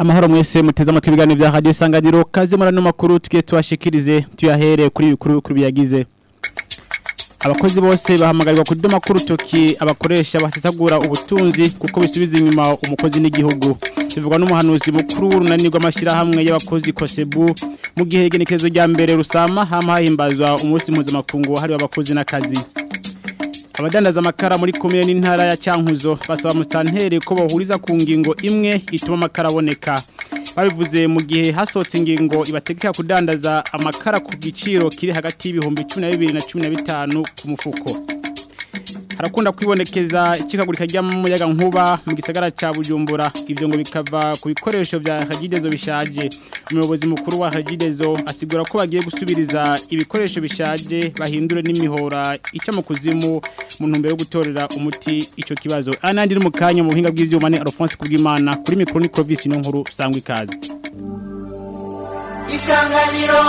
Amahoro mwese muteze amatwi ibiganiro bya Radio Isanganiro kaze murano makuru tugiye tubashikirize tuyahere kuri bikuru biyagize. Abakozi bose bahamagarirwa kuri makuru toki abakoresha basesagura ubutunzi kuko bisubiza inyuma umukozi n'igihugu. Bivugwa n'umuhanuzi mukuru w'urunanirwa amashira hamwe y'abakozi Kosebu mu gihe igenekerezo rya mbere rusama hahimbazwa umunsi mpuzamakungu hari abakozi n'akazi. Abadandaza amakara muri komine n'intara ya Cankuzo basaba mustantere ko bohuriza ku ngingo imwe ituma amakara aboneka. Babivuze mu gihe hasotse ingingo ibategeka kudandaza amakara ku giciro kiri hagati y'ibihumbi 12 na 15 ku mufuko. Harakunda kwibonekeza ikikagurika ry'umuyaga nkuba mu gisagara ca Bujumbura, ivyo ngo bikava ku bikoresho vya Hagidezo bishaje. Umuyobozi mukuru wa Hagidezo asigura ko bagiye gusubiriza ibikoresho bishaje bahindure n'imihora ica mu kuzimu mu ntumbero yo gutorera umuti ico kibazo. Anandi mu kanya mu buhinga bw'ivyuma ni Alphonse Kubwimana kuri mikro ni Clovis no nkuru sangwa ikaze. Isanganiro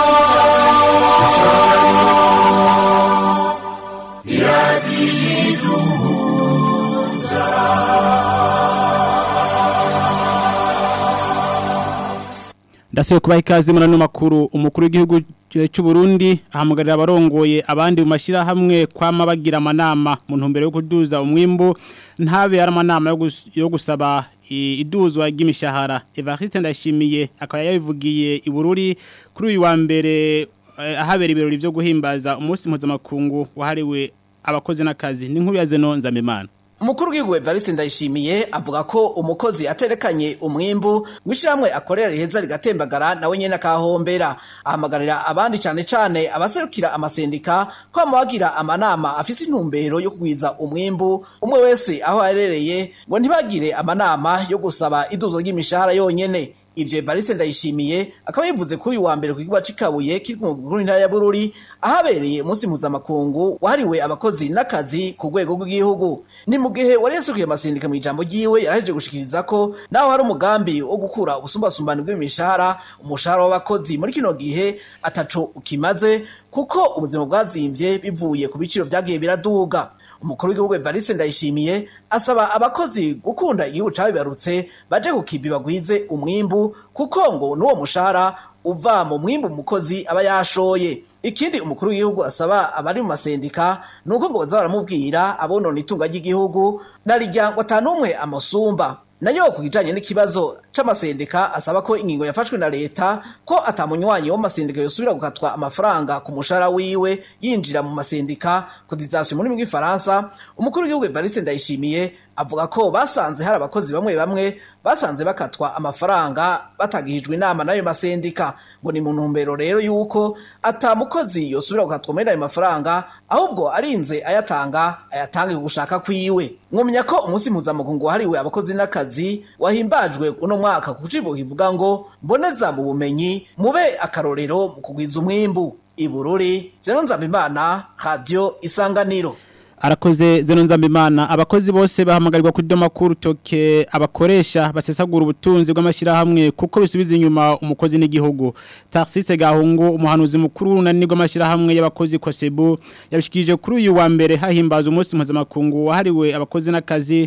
Ndasuye kubaha ikaze murano makuru. Umukuru w'igihugu cy'u Burundi ahamagarira abarongoye abandi mu mashira hamwe kwama bagira amanama mu ntumbero yo kuduza umwimbo ntabe ari amanama yo gusaba iduzwa ry'imishahara. Evariste Ndashimiye akaba yabivugiye i Bururi kuri uyu wa mbere ahabera ibirori byo guhimbaza umunsi mpuzamakungu wahariwe abakozi n'akazi. Ni nkuru ya Zeno Nzamimana. Umukuru w'igihugu Evariste Ndayishimiye avuga ko umukozi aterekanye umwimbu wishamwe akorera riheza rigatembagara nawe nyene akahombera. Ahamagarira abandi cane abaserukira amasendika ko amabagira amanama afise intumbero yo kugwiza umwimbu umwe wese aho arereye ngo ntibagire amanama yo gusaba iduzo ry'imishahara yonyene. Ivyo Evariste Ndayishimiye akaba yivuze kuri wa mbere ku kigo cikabuye kiri mu Burundi ntara ya Bururi ahabereye umunsi mpuzamakungu wahariwe abakozi n'akazi ku rwego rw'igihugu. Ni mu gihe wari yasukiye amasindika mu ijambo ryiwe yaraje gushikiriza ko naho hari umugambi wo gukura ubusumbasumbane bw'imishahara umushahara w'abakozi muri kino gihe ataco ukimaze kuko ubuzima bwazimvye bivuye ku biciro vyagiye biraduga. Umukuru w'igihugu Evariste Ndayishimiye asaba abakozi gukunda igihugu cabibarutse baje kukibi bagwize umwimbu kuko ngo nuwo mushahara uva mu mwimbu umukozi aba yashoye. Ikindi umukuru w'igihugu asaba abari mu masendika nuko ngo baza baramubwira abonona itunga ry'igihugu narijya ngo atanumwe amusumba. Nayo kujanye n'ikibazo c'amasendika asaba ko ingingo yafashwe na leta ko atamunywanyi wo masendika yosubira gukatwa amafaranga ku mushara wiwe yinjira mu masendika cotisation muri mw'ifaransa. Umukuru w'igihugu Evariste Ndayishimiye avuga ko basanze hari abakozi bamwe basanze bakatwa amafaranga batagihijwe inama nayo masendika ngo ni mu ntumbero rero yuko atamukozi yosubira gukatwa muri ayo mafaranga ahubwo arinze ayatange gushaka kwiwe. Mwumenya ko umunsi mpuzamakungu wahariwe abakozi n'akazi wahimbajwe uno mwaka ku civugo kivuga ngo mboneza mu bumenyi mube akarorero mu kugwiza umwimbu. I Bururi, Zeno Nzamimana, Radio Isanganiro. Arakoze Zeno Nzambimana. Abakozi bose bahamagarirwa kuri makuru toke abakoresha basesagura ubutunzi bw'amashira hamwe kuko bisubiza inyuma umukozi n'igihugu. Tarsise Gahungu umuhanuzi mukuru w'urunanirwa amashira hamwe y'abakozi Kosebu yabishikije kuri uyu wa mbere hahimbaza umunsi mpuzamakungu wahariwe abakozi n'akazi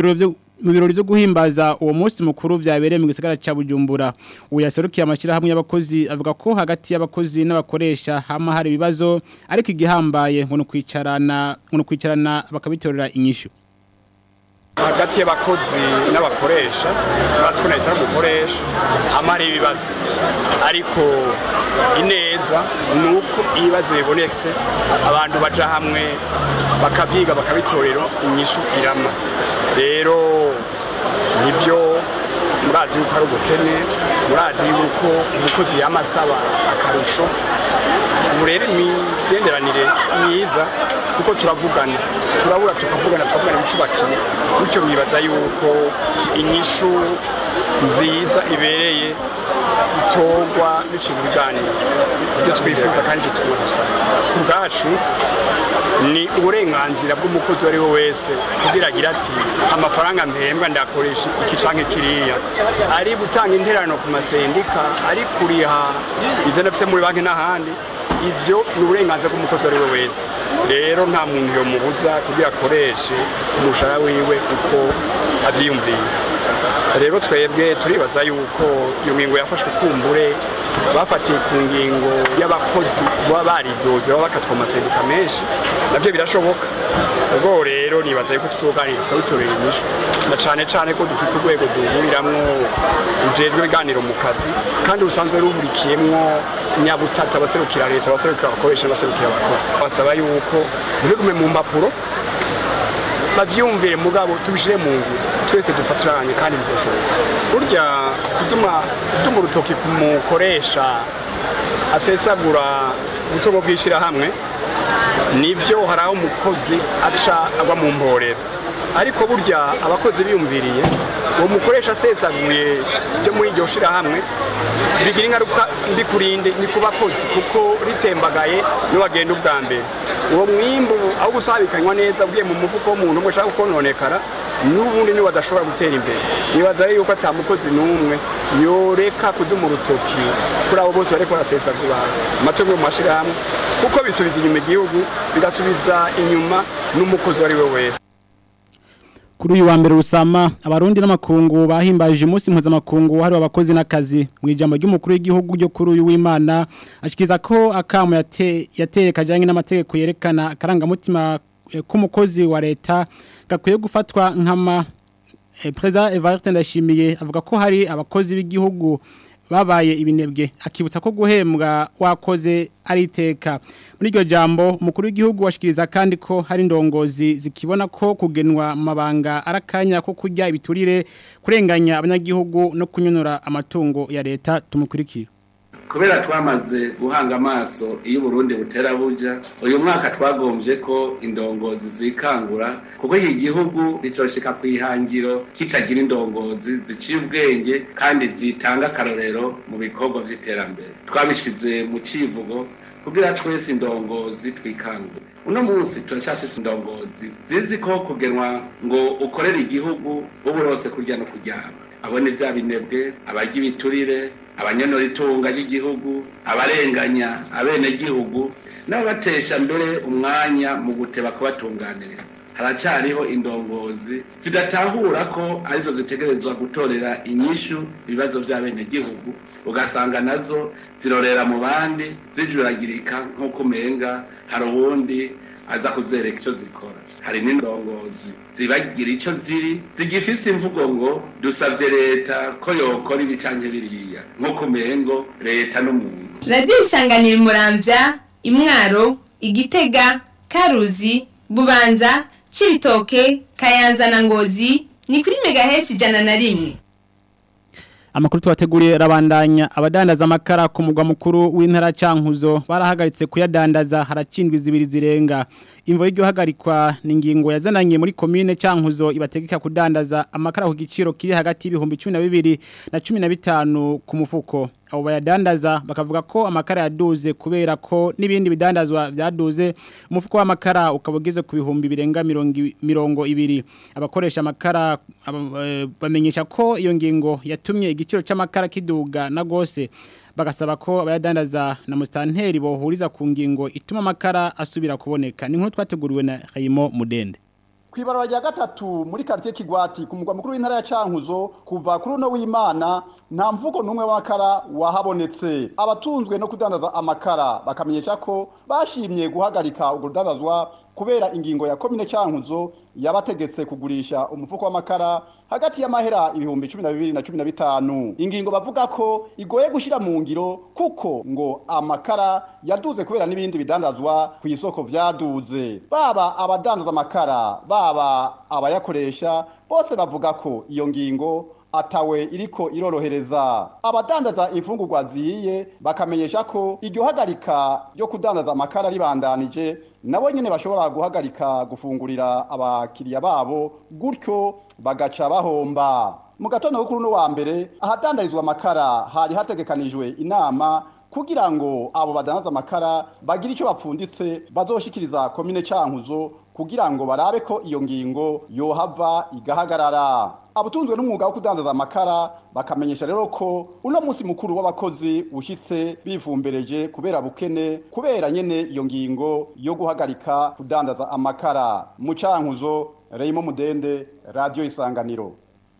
mu birori byo guhimbaza uwo munsi mukuru vyabereye mu gisagara ca Bujumbura. Uyaserukiye amashira hamwe y'abakozi avuga ko hagati y'abakozi n'abakoresha hama hari ibibazo ariko igihambaye ngo kwicarana bakabitorera inyishu. Hagati y'abakozi n'abakoresha batwo na cyangwa gukoresha amari ibibazo ariko ineza nuko ibibazo bibonetse abantu baja hamwe bakavyiga bakabitorera inyishu irama. Rero nibyo murazi yuko ari ubukene, murazi yuko umukozi yamasaba akarusho. Urere imigenderanire myiza kuko turavugana tukavugana bitubakiye bityo bibaza yuko inyishu nziza ibereye itogwa n'ikintu biganiro ibyo twifuza kandi tugusa ku bwacu ni uburenganzira bw'umukozi ari we wese kugira agira ati amafaranga mpembwa ndakoresha iki canke kiriya, ari gutanga interano ku masendika, ari kuriha ivyo nafise muri banki n'ahandi. Ivyo ni uburenganzira bw'umukozi ari we wese. Rero nta muntu yo mubuza kugira akoreshe umushahara wiwe uko avyiyumviye. rero twebwe turibaza yuko iyo ngingo yafashwe kumbure bafatiye ku ngingo y'abakozi baba baridoze baba bakatwa amasendika menshi nabyo birashoboka ubwo rero nibaza yuko tuzoganirizwa bitorera inyishu na cane ko dufise urwego duhuriramwo ujejwe ibiganiro mu kazi kandi usanzwe ruhurikiyemwo nyabutatu abaserukira leta abaserukira abakoresha abaserukira abakozi basaba yuko ntibigume mu mpapuro bavyumvire mugabo tubishire mu ngiro twese dufatiranye kandi bizoshoboka burya kuduma urutoki kumukoresha asesagura ubutungo bwishira hamwe nivyo haraho umukozi aca agwa mu mborero ariko burya abakozi biyumviriye uwo mukoresha asesaguye byo muri iryo shira hamwe bigira ingaruka mbi kurinde ni ku bakozi kuko ritembagaye ni wagenda ubwa mbere uwo mwimbu aho gusabikanywa neza ugiye mu mufuko w'umuntu umwe ushaka kononekara n'ubundi ni wadashobora gutera imbere nibaza yuko atamukozi n'umwe yoreka kuduma urutoki kuri abo bose bariko barasesagura amatungo mu mashirahamwe kuko bisubiza inyuma igihugu bigasubiza inyuma n'umukozi wari we wese. Kuri uyu wa mbere rusama abarundi n'amakungu bahimbaje umunsi mpuzamakungu hari abakozi n'akazi mu ijambo ry'umukuru w'igihugu ryo kuri uyu w'Imana ashikiriza ko akamu yateye kajanye n'amategeko yerekana akarangamutima k'umukozi wa leta gakwiye gufatwa nkama President Evariste Ndayishimiye avuga ko hari abakozi b'igihugu babaye ibinebwe akibutsa ko guhembwa wakoze ari iteka muri iryo jambo umukuru w'igihugu washikiriza kandi ko hari ndongozi zikibona ko kugenwa mabanga arakanya ko kurya ibiturire kurenganya abanyagihugu no kunyonora amatungo ya leta tumukurikira. Kubera twamaze guhanga amaso iyo Burundi butera buja uyu mwaka twagombye ko indongozi zikangura kuko iki gihugu bicoshika kwihangiro kitagira indongozi ziciye ubwenge kandi zitanga karorero mu bikorwa vy'iterambere twabishize mu civugo kugira twese indongozi twikangure uno munsi turashafise indongozi zizi ko kugenwa ngo ukorera igihugu uburose kurya no kuryama abone vya binebwe abagira ibiturire abanyonora itunga ry'igihugu abarenganya abene gihugu n'abatesha mbere umwanya mu guteba kubatunganiriza haracariho indongozi zidatahura ko arizo zitegerezwa gutorera inyishu ibibazo by'abene gihugu ugasanga nazo zirorera mu bandi zijuragirika nk'uko umenga hari ubundi aza kuzereka icyo zikora hari n'indongozi zibagira icyo ziri zigifise imvugo ngo dusavye leta ko yokora ibicanke biriya nk'uko umengo leta n'umuntu. Radio Isanganiro Muramvya Imwaro Igitega Karuzi Bubanza Cibitoke Kayanza na Ngozi ni kuri megahertz 101. Amakuru tuwateguriye rabandanya abadandaza amakara ku mugwa mukuru w'intara Cankuzo barahagaritse kuyadandaza haracindwa izibiri zirenga imvo y'iryo hagarikwa n'ingingo yazananye muri commune Cankuzo ibategeka kudandaza amakara ku giciro kiri hagati y'ibihumbi 12 na 15 ku mufuko abo bayadandaza bakavuga ko amakara yaduze kubera ko nibindi bidandazwa byaduze umufuko w'amakara ukabugeze ku bihumbi birenga 200 abakoresha amakara bamenyesha ko iyo ngingo yatumye igiciro c'amakara kiduga na gose bagasaba ko abayadandaza na mustanteri bohuriza ku ngingo ituma amakara asubira kuboneka ni nkuru twateguriwe na Hayimo Mudende. Kwibarura rya gatatu muri quartier Kigwati ku mugwa mukuru w'intara ya Cankuzo kuva kuri no w'Imana nta mvugo numwe w'amakara wahabonetse abatunzwe no kudandaza amakara bakamenyesha ko bashimye guhagarika ugudandazwa kubera ingingo ya commune Cankuzo yabategetse kugurisha umufuko w'amakara hagati y'amahera ibihumbi 12 na 15 ingingo bavuga ko igoye gushira mu ngiro kuko ngo amakara yaduze kubera nibindi bidandazwa ku isoko vyaduze baba abadandaza amakara baba abayakoresha bose bavuga ko iyo ngingo atawe iriko irorohereza abadandaza imfungurwa ziye bakamenyesha ko iryo hagarika ryo kudandaza amakara ribandanije nabo nyene bashobora guhagarika gufungurira abakiriya babo gutyo bagaca bahomba mu gatondo kuri no wa mbere ahadandarizwa amakara hari hategekanijwe inama kugira ngo abo badandaza amakara bagira ico bapfunditse bazoshikiriza commune Cankuzo kugira ngo barabe ko iyo ngingo yohava igahagarara abutunzwe n'umwuga wo kudandaza amakara bakamenyesha rero ko uno munsi mukuru w'abakozi ushitse bivumbereje kubera bukene kubera nyene iyo ngingo yo guhagarika kudandaza amakara mu Cankuzo Reyimo Mudende Radio Isanganiro.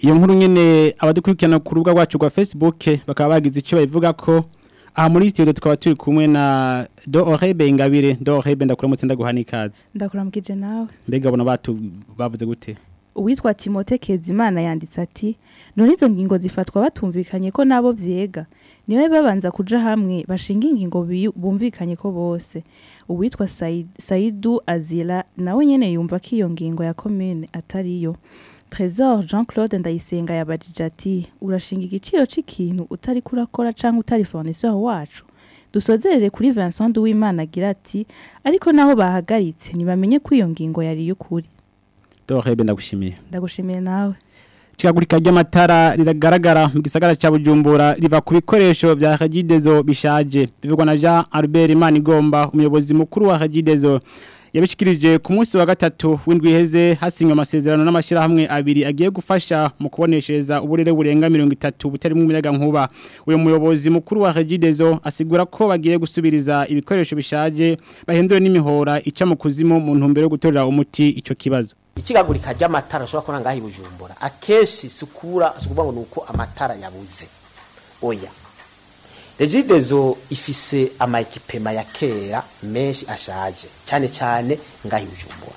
iyo nkuru nyene abadukurikirana ku rubuga rwacu rwa Facebook bakaba bagize ico bayivuga ko aha muri studio tukaba turi kumwe na Dorebe Ingabire. Dorebe ndakuramutse ndaguhana ikaze. Ndakuramukije nawe. Mbega bona bavuze gute? Uwitwa Timote Kezimana yanditse ati none izo ngingo zifatwa batumvikanye ko nabo vyega niwe babanza kuja hamwe bashinga ingingo bumvikanye ko bose. Uwitwa Saidu Azila nawe nyene yumva ko iyo ngingo ya commune atariyo. Trésor Jean-Claude Ndayisenga yabajije ati urashinga igiciro c'ikintu utari kurakora canke utari fournisseur wacu. Dusozerere kuri Vincent Duwimana agira ati ariko naho bahagaritse nibamenye ko iyo ngingo yari y'ukuri. Dorebe ndagushimiye. Ndagushimiye nawe. Cikagurika ry'amatara riragaragara mu gisagara ca Bujumbura riva ku bikoresho vya Hagidezo bishaje. Bivugwa na Jean Albert Manigomba umuyobozi mukuru wa Hagidezo. Yabishikirije ku munsi wa gatatu w'indwi iheze hasinywa amasezerano n'amashira hamwe abiri agiye gufasha mu kuboneshereza uburere burenga 30 butari mu muyaga nkuba. Uyo muyobozi mukuru wa Hagidezo asigura ko bagiye gusubiriza ibikoresho bishaje bahindure n'imihora ica mu kuzimu mu ntumbero yo gutorera umuti ico kibazo. Ikigagurika ry'amatara ashobora kubona ngaho Bujumbura akeshi sukura sukuvuga ngo nuko amatara yabuze. Oya. Hagidezo ifise amaekipema ya kera menshi ashaje cyane cyane ngaho Bujumbura.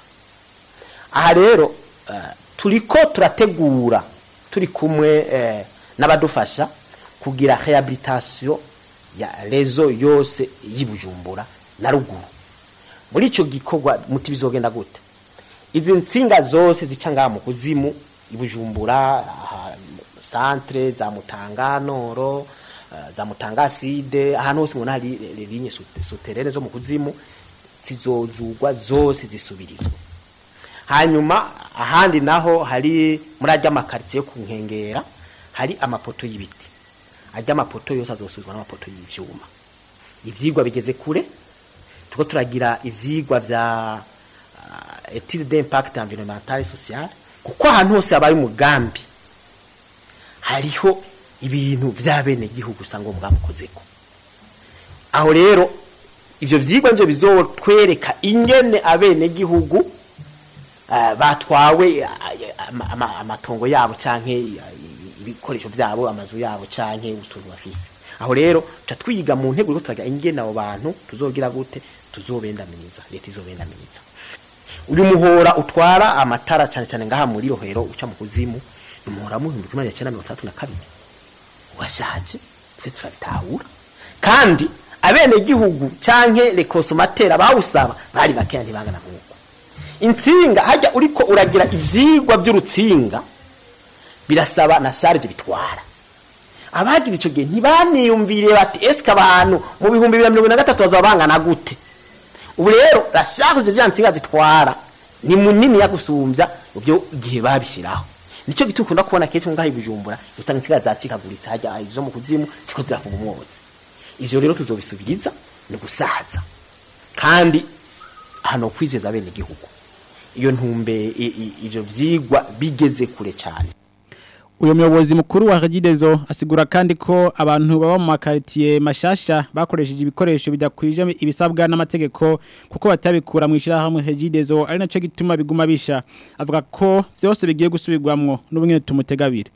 Aha rero turiko turategura turi kumwe n'abadufasha kugira rehabilitation ya rezo yose y'Ibujumbura na ruguru. Muri ico gikorwa muti bizogenda gute? Izi nsinga zose zica ngaha mu kuzimu Ibujumbura centre za Mutanga Noro za Mutanga Side ahantu hose ngo nari ligne souterraine zo mu kuzimu zizozugwa zose zisubirizwa. Hanyuma ahandi naho hari muri ajya makartier ku nkengera hari amapoto y'ibiti. Ajya amapoto yose azosubizwa n'amapoto y'ivyuma. Ivyigwa bigeze kure tuko turagira ivyigwa vya étude d'impact environnemental et social kuko ahantu hose abaye umugambi hariho ibintu vy'abene gihugu sango mwamukozeko. Aho rero ivyo vyigwa nje bizotwereka ingene abene gihugu batwawe amatongo yabo canke ibikoresho vyabo amazu yabo canke utuntu bafise. Aho rero catwiga mu ntego turagira ingene abo bantu tuzogira gute tuzobendaminiza leta izobendaminiza. Uyu muhora utwara amatara cyane cyane ngaha muri Rohero uca mu kuzimu umuhora mu 1932 washaje twese turabitahura kandi abene gihugu canke le consommateur bawusaba bari bakenya ntibangana nkuko insinga hajya uriko uragira ivyigwa by'urutsinga birasaba na charge bitwara abagira ico gihe ntibaniyumvire bati eske abantu mu 2023 bazabangana gute. Ubu rero la charge z'yansinga zitwara ni munini ya gusumbya ubyo gihe babishiraho. Nico gitukunda kubona kenshi ngaho Bujumbura usanga insinga zacikaguritse hajya izo mu kuzimu ziko zafunga umwotsi. Ivyo rero tuzobisubiriza no gusaza. Kandi hano kwizeza bene gihugu. Iyo ntumbe ivyo vyigwa bigeze kure cyane. Uyo muyobozi mukuru wa Hagidezo asigura kandi ko abantu baba mu makartier mashasha bakoresheje ibikoresho bidakwije ibisabwa n'amategeko kuko batabikura mu ishira hamwe Hagidezo ari naco gituma biguma bisha. Avuga ko vyose bigiye gusubirwamwo n'ubunye tumutegabire.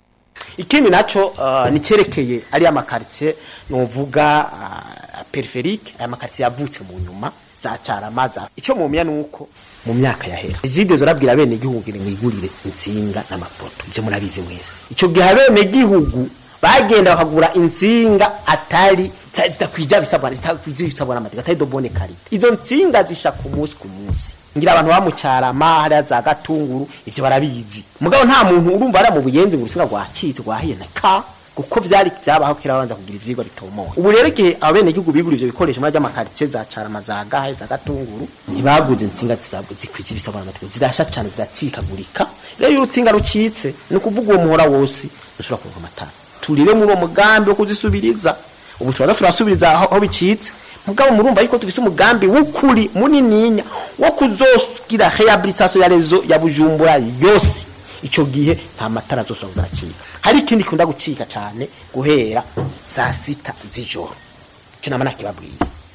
Ikindi naco ni cerekeye ari amakartier novuga peripherique aya makartier yavutse mu nyuma za Caramaza. Ico mumya nuko mu myaka yahera Hagidezo rabwira bene gihugu ngigurire insinga n'amapoto byo murabizi mwese. Ico gihe bene gihugu bagenda bakagura insinga atari zitakwija bisabwa zitakwija n'amategeko atari dobone kari. Izo nsinga zisha ku munsi ngira abantu bamucarama hari za Gatunguru ivyo barabizi. Mugabo nta muntu urumva ara mu buyenzi ngo urusinga rwacitse rwahiye naka kuko byari byabaho kira abanza kugira ivyigwa bitomoye. Ubu rero gihe abene gihugu bigura ivyo bikoresho muri amakartier za Carama za Gahe za Gatunguru ntibaguze insinga zisabwe zikwije bisabwa n'amategeko zirasha cyane ziracikagurika. Rero urutsinga rucitse no kuvuga uwo muhora wose ushobora kuva amatara. Turire muri uwo mugambi wo kuzisubiriza. Ubu turasubiriza aho bicitse. Mugabo murumva yuko tufise umugambi w'ukuri munininya wo kuzogira rehabilitation ya rezo ya Bujumbura yose. Ico gihe nta matara zosubira kuzakika. Hari ikindi kunda gucika cyane guhera saa 6 z'ijoro. Cyo namana kibabwiye.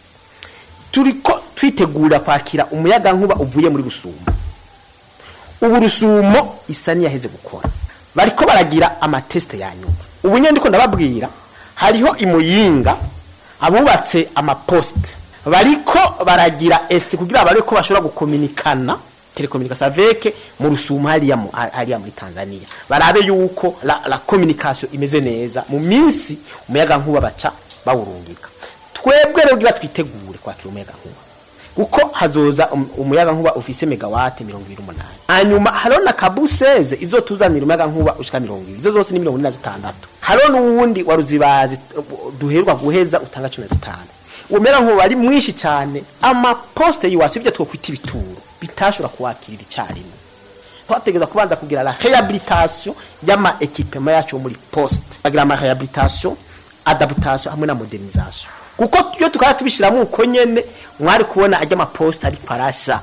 Turiko twitegura kwakira umuyaga nkuba uvuye muri Rusumo. Ubu Rusumo isani yaheze gukora. bariko baragira amateste ya nyuma ubu nyene ndiko ndababwira hariho imuyinga abubatse amaposte bariko baragira ese kugira bariko bashobora gukominikana telecommunication avec mu Rusumo hariya muri Tanzania barabe yuko la communication imeze neza mu minsi umuyaga nkuba baca bawurungika twebwe rero gira twitegure kwa umuyaga nkuba kuko hazoza umuyaga nkuba ufise megawatt 28 hanyuma harona kabuseze izotuzanira umuyaga nkuba ushika 20 izo zose ni 46 harona uwundi waruzibazi duherwa guheza utanga 15 umuyaga nkuba ari mwinshi cyane ama poste yiwacu byo twokwita ibituro bitashura kuwakirira icyarimwe twategeza kubanza kugira la réhabilitation y'ama équipement yacu muri poste bagira ama réhabilitation adaptation hamwe na modernisation kuko iyo tukaba tubishiramo uko nyene mwari kubona ajya ama poste ari parasha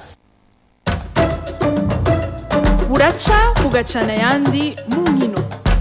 buraca bugacana yandi mu nkino.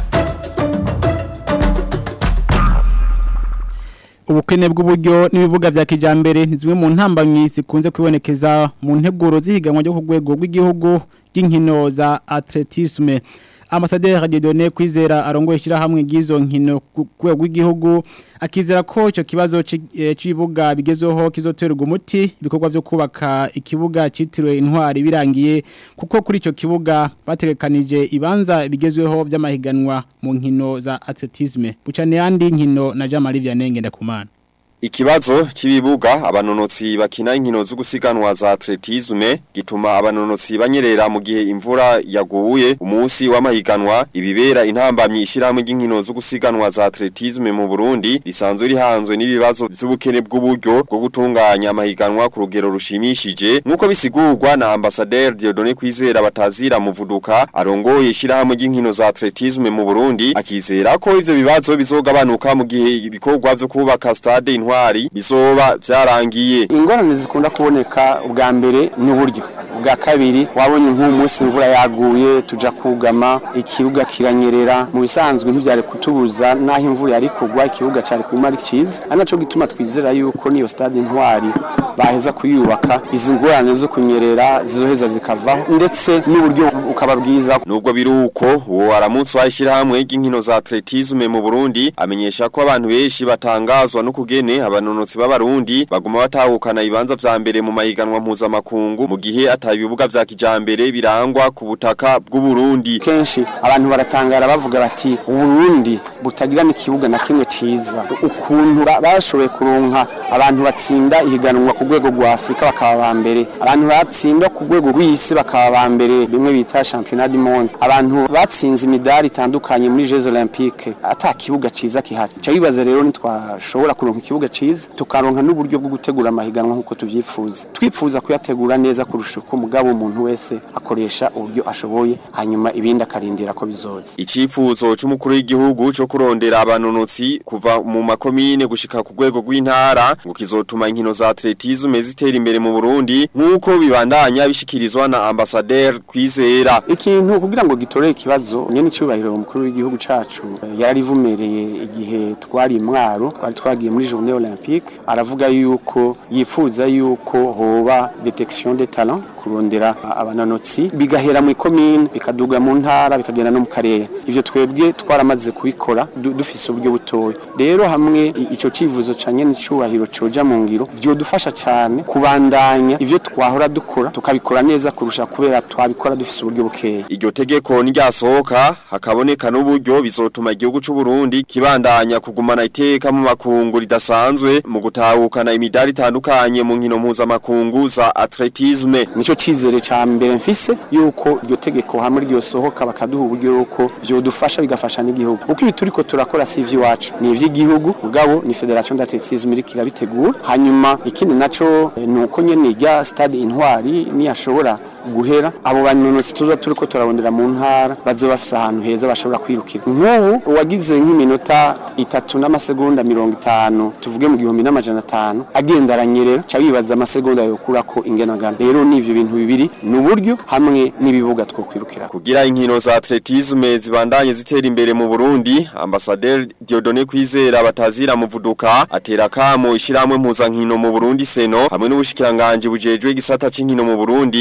Ubukene bw'uburyo n'ibibuga vya kijambere nizimwe mu ntambamyi zikunze kwibonekeza mu nteguro zihiganwa ryo ku rwego rw'igihugu ry'inkino za atletisme. Ambassadeur Dieudonné Kwizera arongoye ishirahamwe gizo nkino ku rwego rw'igihugu akizera ko ico kibazo c'ibibuga bigezeho kizoterwa umuti ibikorwa vyo kubaka ikibuga citiriwe intwari birangiye kuko kuri ico kibuga bategekanije ibanza bigezweho vy'amahiganwa mu nkino za atletisme. Bucane yandi nkino na Jean Marie Vianney Ngendakumana. Ikibazo cy'ibibuga abanonotsi bakina inkino zo gusiganwa za atletisme gituma abanonotsi banyerera mu gihe imvura yaguye umunsi w'amahiganwa ibibera intambamyi ishiramwe ry'inkino zo gusiganwa za atletisme mu Burundi risanzwe rihanzwe n'ibibazo by'ubukene bw'uburyo bwo gutunganya amahiganwa ku rugero rushimishije nkuko bisigurwa na Ambassadeur Dieudonné Kwizera batazira muvuduka arongoye ishiramwe ry'inkino za atletisme mu Burundi akizera ko ivyo bibazo bizogabanuka mu gihe ibikorwa byo kubaka stade bizoba vyarangiye. Ingorane zikunda kuboneka ubwa mbere ni uburyo ubwa kabiri wabonye nk'umunsi imvura yaguye tuja kugama ikibuga kiranyerera mu bisanzwe ntivyari kutubuza naho imvura yari kugwa ikibuga cari ku mari ciza anaco gituma twizera yuko niyo stade intwari baheza kuyubaka izi ngorane zo kunyerera zizoheza zikavaho ndetse n'uburyo ukaba bwiza. Nubwo biruko uwo aramutse washira hamwe y'inkino za atletisme mu Burundi amenyesha ko abantu benshi batangazwa no kugene abanonotsi b'abarundi baguma batahukana ibanza vya mbere mu mahiganwa mpuzamakungu mu gihe atabibuga vya kijambere birangwa ku butaka bw'u Burundi. Kenshi abantu baratangara bavuga bati Burundi butagira n'ikibuga na kimwe ciza ukuntu bashoboye kuronka abantu batsinda ihiganwa ku rwego rwa Afrika bakaba ba mbere abantu batsinda ku rwego rw'isi bakaba ba mbere bimwe bita championnat du monde abantu batsinze imidari itandukanye muri Jeux Olympiques ata kibuga ciza kihari cyo bibaza rero nitwashobora kuronka ikibuga ciza tukaronka n'uburyo bwo gutegura amahiganwa nkuko tuvyifuza twipfuza kuyategura neza kurusha uko mugabo umuntu wese akoresha uburyo ashoboye hanyuma ibindi akarindira ko bizoza. Icifuzo c'umukuru w'igihugu cyo kurondera abanonotsi kuva mu makomine gushika ku rwego rw'intara ngo kizotuma inkino za atletisme zitera imbere mu Burundi nkuko bibandanya bishikirizwa na Ambassadeur Kwizera. Ikintu kugira ngo gitorere ikibazo nyene cyubahiro umukuru w'igihugu cacu yararivumereye igihe twari Mwaro twari twagiye muri Journée Olympique aravuga yuko yifuza yuko hoba détection des talents kurondera abanonotsi bigahera mu commune bikaduga mu ntara bikagenda no mu karere ivyo twebwe twaramaze kubikora dufise uburyo butoye rero hamwe ico civuzo canye n'icubahiro coja mu ngiro vyo dufasha cyane kubandanya ivyo twahora dukora tukabikora neza kurusha kubera twabikora dufise uburyo bukeye. Iryo tegeko niryasohoka hakaboneka n'uburyo bizotuma igihugu c'u Burundi kibandanya kugumana iteka mu makungu ridasanzwe mu gutahukana imidari itandukanye mu nkino mpuzamakungu za atletisme. Nico cizere ca mbere mfise yuko iryo tegeko hamwe ryosohoka bakaduha uburyo yuko vyo dufasha bigafasha n'igihugu uko ibi turiko turakora si ivy'iwacu ni ivy'igihugu mugabo ni Federation d'Athlétisme iri kirabitegura hanyuma ikindi naco nuko nyene irya stade intwari ni yashobora guhera abo banonotsi tuza turiko turarondera mu ntara bazoba bafise ahantu heza bashobora kwirukira nk'ubu wagize nk'iminota 3 n'amasegonda 50 tuvuge mu 1500 agenda aranyerera ca bibaza amasegonda yokurako ingenagana rero nivyo bintu bibiri n'uburyo hamwe n'ibibuga two kwirukira kugira inkino za atletisme zibandanye zitera imbere mu Burundi. Ambassadeur Dieudonné Kwizera batazira muvuduka atera kamo ishiramwe mpuzankino mu Burundi seno hamwe n'ubushikiranganje bujejwe igisata c'inkino mu Burundi ko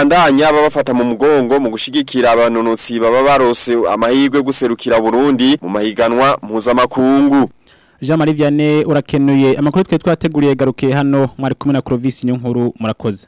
babandanya babafata mu mugongo mu gushigikira abanonotsi baba barose amahirwe guserukira Burundi mu mahiganwa mpuzamakungu. Jean Marie Vianney urakenuye amakuru twe twateguriye garukiye hano mwari kumwe na Clovis Nyonkuru murakoze.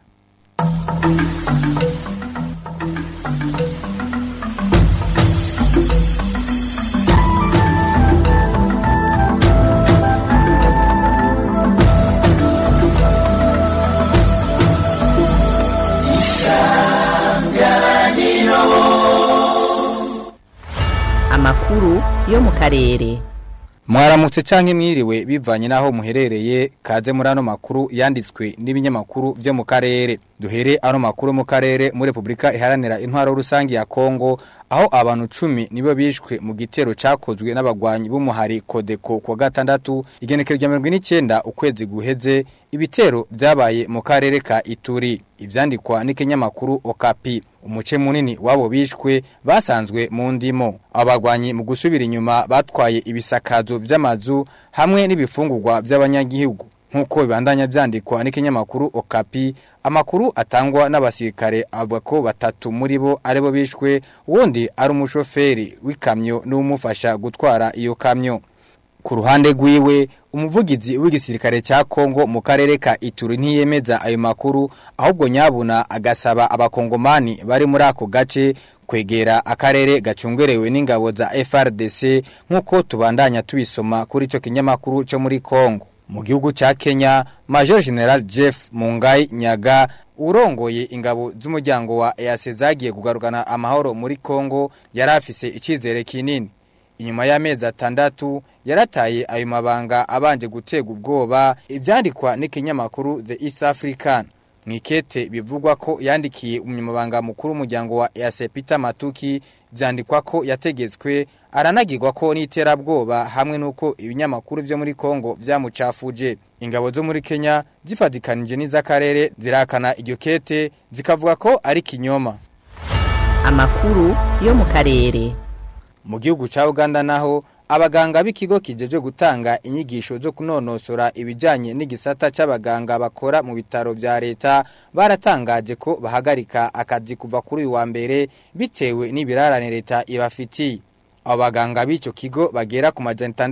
Amakuru yo mu karere. Mwaramutse canke mwiriwe bivanye naho muherereye kaze muri ano makuru yanditswe n'ibinyamakuru vyo mu karere. Duhere ano makuru mu karere muri Republika Iharanira Intwaro Rusangi ya Kongo aho abantu 10 nibo bishwe mu gitero cakozwe n'abagwanyi b'umuhari Kodeko kwa gatandatu igenekero rya 19 ukwezi guheze. Ibitero byabaye mu karere ka Ituri ivyandikwa n'ikinyamakuru Okapi. Umuce munini wabo bishwe basanzwe mu ndimo. Abagwanyi mu gusubira inyuma batwaye ibisakazo vy'amazu hamwe n'ibifungurwa by'abanyagihugu. Nkuko bibandanya byandikwa n'ikinyamakuru Okapi, amakuru atangwa n'abasirikare avuga ko batatu muri bo aribo bishwe, wundi ari umushoferi w'ikamyo n'umufasha gutwara iyo kamyo. Ku ruhande rwiwe umuvugizi w'igisirikare cya Kongo mu karere ka Ituri ntiyemeza ayo makuru ahubwo nyabuna agasaba abakongomani bari muri ako gace kwegera akarere gacungerewe n'ingabo za FRDC nkuko tubandanya tubisoma kuri ico kinyamakuru cyo muri Kongo. Mu gihugu ca Kenya Major General Jeff Mungai Nyaga urongoye ingabo z'umuryango wa EAC zagiye kugarukana amahoro muri Kongo yarafise icizere kinini. Inyuma y'amezi 6 yarataye ayo mabanga abanje gutega ubwoba ivyandikwa n'ikinyamakuru The East African. Mwikete bivugwa ko yandikiye umunyamabanga mukuru umuryango wa EAC Peter Matuki vyandikwa ko yategetswe aranagirwa ko n'iterabwoba hamwe nuko ibinyamakuru vyo muri Kongo vyamucafuje. Ingabo zo muri Kenya zifadikanije n'iz'akarere zirakana iryo kete zikavuga ko ari kinyoma. Amakuru yo mu karere. Mu gihugu ca Uganda naho abaganga b'ikigo kijeje gutanga inyigisho zo kunonosora ibijanye n'igisata c'abaganga bakora mu bitaro vya leta baratangaje ko bahagarika akazi kuva kuri wa mbere bitewe n'ibirarane leta ibafitiye. Abaganga b'ico kigo bagera ku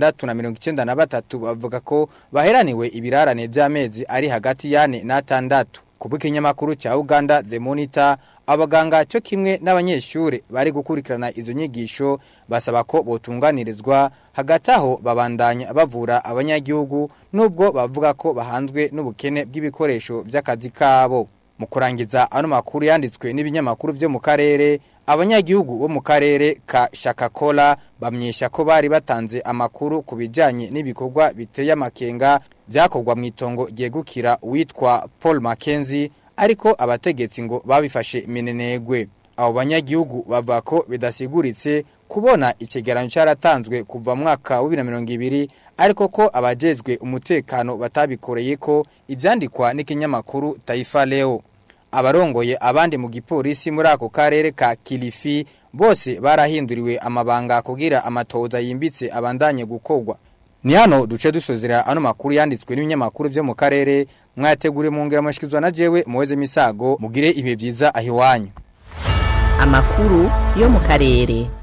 693 bavuga ko baheraniwe ibirarane by'amezi ari hagati yane na 6. Kubikinyamakuru cha Uganda The Monitor abaganga cyo kimwe n'abanyeshure bari gukurikirana izo nyigisho basaba ko botunganirizwa hagati aho babandanya bavura abanyagihugu nubwo bavuga ko bahanzwe n'ubukene bw'ibikoresho by'akazi kabo. Mu kurangiza ano makuru yanditswe n'ibinyamakuru vyo mu karere abanyagihugu bo mu karere ka Shakakola bamyesha ko bari batanze amakuru kubijanye n'ibikorwa biteye amakenga byakorwa mu itongo ryegukira witwa Paul Mackenzie ariko abategetsi ngo babifashe minenegwe. Abo banyagihugu bavuga ko bidasiguritse kubona ikigeranyo cyaratanzwe kuva mwaka wa 2020 ariko ko abajejwe umutekano batabikoreye ko ivyandikwa n'ikinyamakuru Taifa Leo. Abarongoye abandi mu gipolisi muri ako karere ka Kilifi bose barahinduriwe amabanga kugira amatoza yimbitse abandanye gukorwa. Ni hano duce dusozera ano makuru yanditswe n'ibinyamakuru vyo mu karere mwategure mu ngira amashikizwa na jewe Muweze Misago mugire ibihe byiza ahiwanyu. Amakuru yo mu karere.